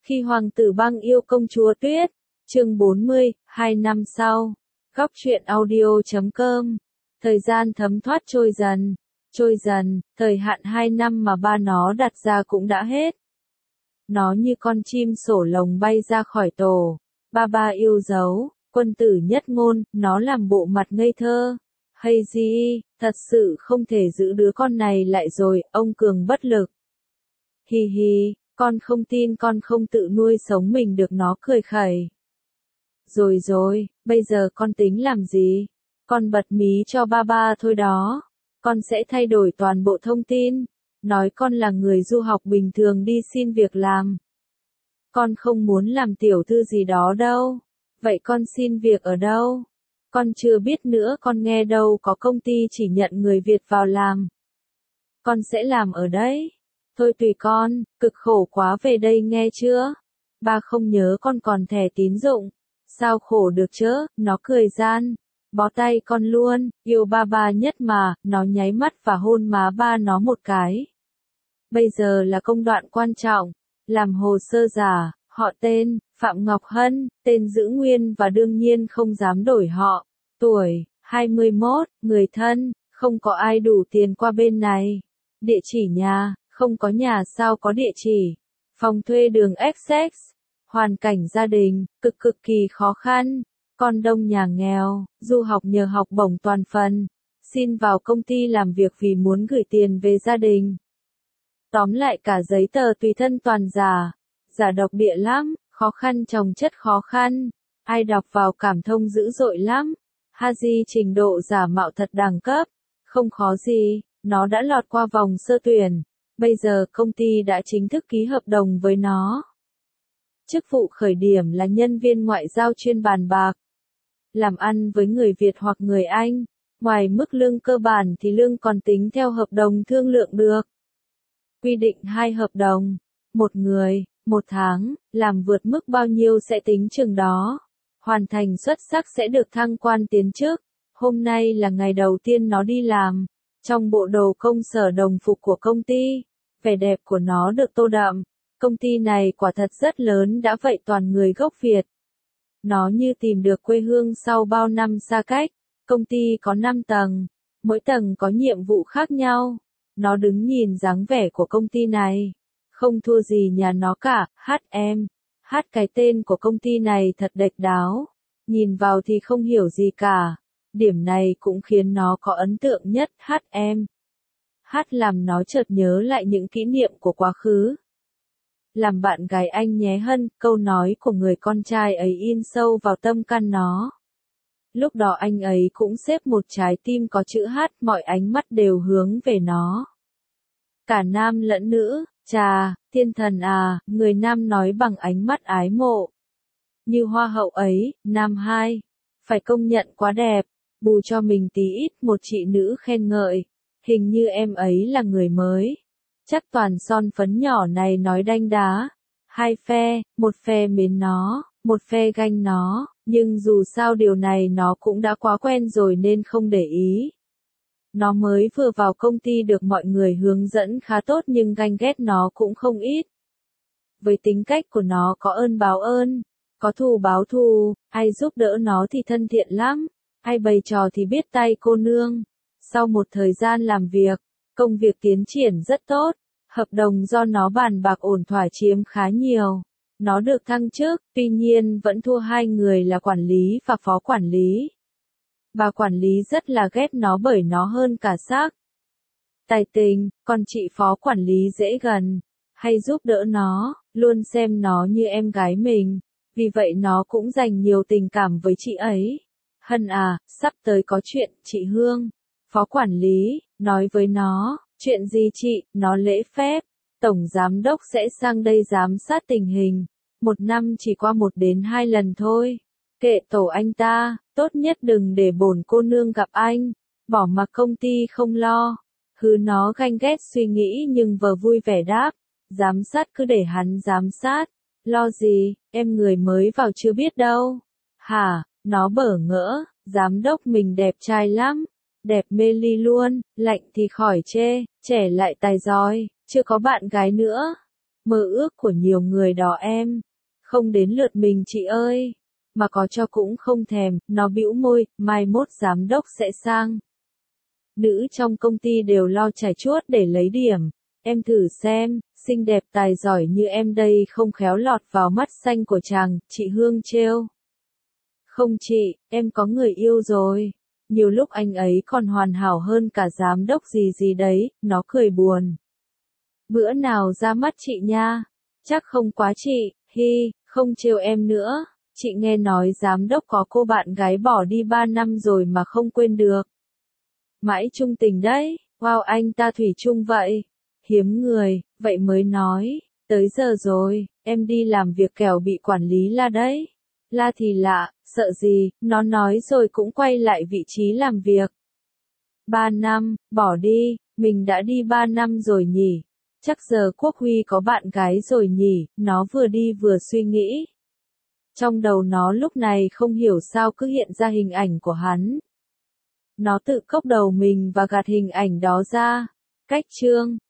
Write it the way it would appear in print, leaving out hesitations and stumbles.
Khi hoàng tử băng yêu công chúa Tuyết, chương 40, 2 năm sau. Góc truyện audio.com. Thời gian thấm thoát trôi dần, thời hạn 2 năm mà ba nó đặt ra cũng đã hết. Nó như con chim sổ lồng bay ra khỏi tổ, ba yêu dấu, quân tử nhất ngôn, nó làm bộ mặt ngây thơ. Hay gì, thật sự không thể giữ đứa con này lại rồi, ông Cường bất lực. Hi hi, con không tin con không tự nuôi sống mình được, nó cười khẩy. Rồi, bây giờ con tính làm gì? Con bật mí cho ba thôi đó. Con sẽ thay đổi toàn bộ thông tin. Nói con là người du học bình thường đi xin việc làm. Con không muốn làm tiểu thư gì đó đâu. Vậy con xin việc ở đâu? Con chưa biết nữa, con nghe đâu có công ty chỉ nhận người Việt vào làm. Con sẽ làm ở đấy. Thôi tùy con, cực khổ quá về đây nghe chưa? Ba không nhớ con còn thẻ tín dụng. Sao khổ được chứ, nó cười gian. Bó tay con luôn, yêu ba nhất mà, nó nháy mắt và hôn má ba nó một cái. Bây giờ là công đoạn quan trọng, làm hồ sơ giả, họ tên, Phạm Ngọc Hân, tên giữ nguyên và đương nhiên không dám đổi họ, tuổi, 21, người thân, không có ai đủ tiền qua bên này. Địa chỉ nhà, không có nhà sao có địa chỉ, phòng thuê đường XX, hoàn cảnh gia đình, cực kỳ khó khăn. Con đông nhà nghèo, du học nhờ học bổng toàn phần, xin vào công ty làm việc vì muốn gửi tiền về gia đình. Tóm lại cả giấy tờ tùy thân toàn giả độc địa lắm, khó khăn chồng chất khó khăn, ai đọc vào cảm thông dữ dội lắm. Haji trình độ giả mạo thật đẳng cấp, không khó gì, nó đã lọt qua vòng sơ tuyển, bây giờ công ty đã chính thức ký hợp đồng với nó. Chức vụ khởi điểm là nhân viên ngoại giao chuyên bàn bạc. Làm ăn với người Việt hoặc người Anh, ngoài mức lương cơ bản thì lương còn tính theo hợp đồng thương lượng được. Quy định 2 hợp đồng, một người, 1 tháng, làm vượt mức bao nhiêu sẽ tính chừng đó. Hoàn thành xuất sắc sẽ được thăng quan tiến chức. Hôm nay là ngày đầu tiên nó đi làm, trong bộ đồ công sở đồng phục của công ty, vẻ đẹp của nó được tô đậm. Công ty này quả thật rất lớn, đã vậy toàn người gốc Việt. Nó như tìm được quê hương sau bao năm xa cách. Công ty có 5 tầng, mỗi tầng có nhiệm vụ khác nhau. Nó đứng nhìn dáng vẻ của công ty này, không thua gì nhà nó cả. Cái tên của công ty này thật độc đáo, nhìn vào thì không hiểu gì cả. Điểm này cũng khiến nó có ấn tượng nhất. Làm nó chợt nhớ lại những kỷ niệm của quá khứ. Làm bạn gái anh nhé Hân, câu nói của người con trai ấy in sâu vào tâm can nó. Lúc đó anh ấy cũng xếp một trái tim có chữ H, mọi ánh mắt đều hướng về nó. Cả nam lẫn nữ, chà, thiên thần à, người nam nói bằng ánh mắt ái mộ. Như hoa hậu ấy, nam 2, phải công nhận quá đẹp, bù cho mình tí ít, một chị nữ khen ngợi, hình như em ấy là người mới. Chắc toàn son phấn nhỏ này nói đanh đá. 2 phe, một phe mến nó, một phe ganh nó, nhưng dù sao điều này nó cũng đã quá quen rồi nên không để ý. Nó mới vừa vào công ty được mọi người hướng dẫn khá tốt nhưng ganh ghét nó cũng không ít. Với tính cách của nó có ơn báo ơn, có thù báo thù, ai giúp đỡ nó thì thân thiện lắm, ai bày trò thì biết tay cô nương. Sau một thời gian làm việc, công việc tiến triển rất tốt. Hợp đồng do nó bàn bạc ổn thỏa chiếm khá nhiều. Nó được thăng chức, tuy nhiên vẫn thua 2 người là quản lý và phó quản lý. Bà quản lý rất là ghét nó bởi nó hơn cả xác. Tài tình, còn chị phó quản lý dễ gần, hay giúp đỡ nó, luôn xem nó như em gái mình. Vì vậy nó cũng dành nhiều tình cảm với chị ấy. Hân à, sắp tới có chuyện, chị Hương, phó quản lý, nói với nó. Chuyện gì chị, nó lễ phép, tổng giám đốc sẽ sang đây giám sát tình hình, 1 năm chỉ qua 1 đến 2 lần thôi. Kệ tổ anh ta, tốt nhất đừng để bổn cô nương gặp anh, bỏ mặc công ty không lo. Hứ nó ganh ghét suy nghĩ nhưng vừa vui vẻ đáp, giám sát cứ để hắn giám sát, lo gì, em người mới vào chưa biết đâu. Hả, nó bỡ ngỡ, giám đốc mình đẹp trai lắm. Đẹp mê ly luôn, lạnh thì khỏi chê, trẻ lại tài giỏi, chưa có bạn gái nữa. Mơ ước của nhiều người đó em. Không đến lượt mình chị ơi. Mà có cho cũng không thèm, nó bĩu môi, mai mốt giám đốc sẽ sang. Nữ trong công ty đều lo chải chuốt để lấy điểm. Em thử xem, xinh đẹp tài giỏi như em đây không khéo lọt vào mắt xanh của chàng, chị Hương trêu. Không chị, em có người yêu rồi. Nhiều lúc anh ấy còn hoàn hảo hơn cả giám đốc gì gì đấy, nó cười buồn. Bữa nào ra mắt chị nha. Chắc không quá chị, hi, không trêu em nữa. Chị nghe nói giám đốc có cô bạn gái bỏ đi 3 năm rồi mà không quên được. Mãi chung tình đấy, wow anh ta thủy chung vậy. Hiếm người, vậy mới nói. Tới giờ rồi, em đi làm việc kẻo bị quản lý la đấy. La thì lạ, sợ gì, nó nói rồi cũng quay lại vị trí làm việc. 3 năm, bỏ đi, mình đã đi 3 năm rồi nhỉ. Chắc giờ Quốc Huy có bạn gái rồi nhỉ, nó vừa đi vừa suy nghĩ. Trong đầu nó lúc này không hiểu sao cứ hiện ra hình ảnh của hắn. Nó tự cốc đầu mình và gạt hình ảnh đó ra. Cách chương